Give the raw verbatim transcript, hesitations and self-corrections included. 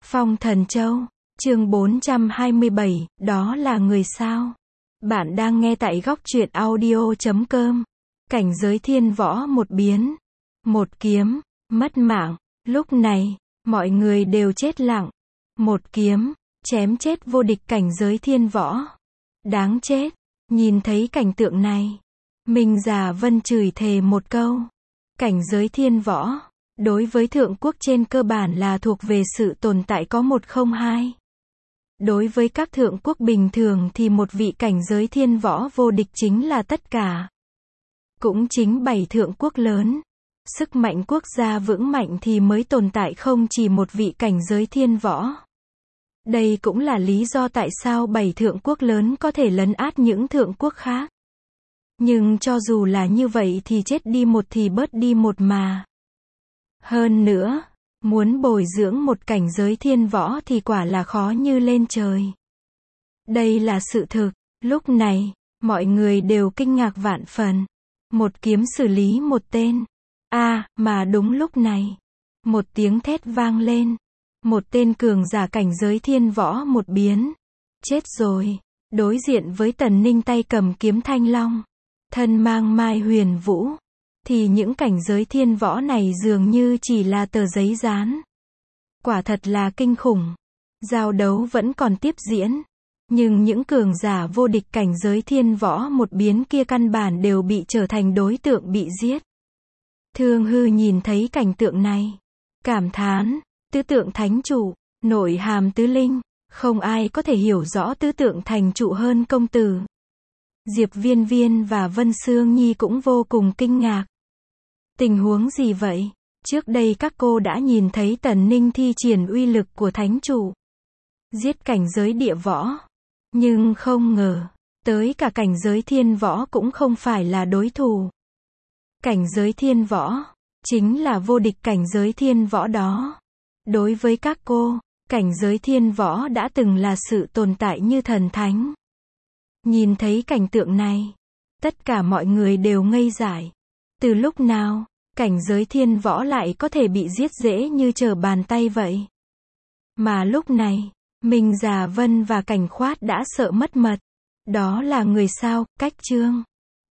Phong Thần Châu, chương bốn trăm hai mươi bảy, đó là người sao? Bạn đang nghe tại góc truyện audio chấm com. Cảnh giới thiên võ một biến, một kiếm, mất mạng. Lúc này, mọi người đều chết lặng. Một kiếm, chém chết vô địch cảnh giới thiên võ. Đáng chết. Nhìn thấy cảnh tượng này, Minh Già Vân chửi thề một câu. Cảnh giới thiên võ, đối với thượng quốc trên cơ bản là thuộc về sự tồn tại có một không hai. Đối với các thượng quốc bình thường thì một vị cảnh giới thiên võ vô địch chính là tất cả. Cũng chính bảy thượng quốc lớn. Sức mạnh quốc gia vững mạnh thì mới tồn tại không chỉ một vị cảnh giới thiên võ. Đây cũng là lý do tại sao bảy thượng quốc lớn có thể lấn át những thượng quốc khác. Nhưng cho dù là như vậy thì chết đi một thì bớt đi một mà. Hơn nữa, muốn bồi dưỡng một cảnh giới thiên võ thì quả là khó như lên trời. Đây là sự thực. Lúc này, mọi người đều kinh ngạc vạn phần. Một kiếm xử lý một tên. A, à, mà đúng lúc này, một tiếng thét vang lên. Một tên cường giả cảnh giới thiên võ một biến. Chết rồi. Đối diện với Tần Ninh tay cầm kiếm thanh long, thân mang mai huyền vũ, thì những cảnh giới thiên võ này dường như chỉ là tờ giấy dán. Quả thật là kinh khủng. Giao đấu vẫn còn tiếp diễn. Nhưng những cường giả vô địch cảnh giới thiên võ một biến kia căn bản đều bị trở thành đối tượng bị giết. Thương Hư nhìn thấy cảnh tượng này, cảm thán, tứ tượng thánh trụ, nội hàm tứ linh, không ai có thể hiểu rõ tứ tượng thành trụ hơn công tử. Diệp Viên Viên và Vân Sương Nhi cũng vô cùng kinh ngạc. Tình huống gì vậy? Trước đây các cô đã nhìn thấy Tần Ninh thi triển uy lực của thánh trụ, giết cảnh giới địa võ. Nhưng không ngờ, tới cả cảnh giới thiên võ cũng không phải là đối thủ. Cảnh giới thiên võ, chính là vô địch cảnh giới thiên võ đó. Đối với các cô, cảnh giới thiên võ đã từng là sự tồn tại như thần thánh. Nhìn thấy cảnh tượng này, tất cả mọi người đều ngây dại. Từ lúc nào, cảnh giới thiên võ lại có thể bị giết dễ như trở bàn tay vậy? Mà lúc này, Minh Già Vân và Cảnh Khoát đã sợ mất mật. Đó là người sao? Cách chương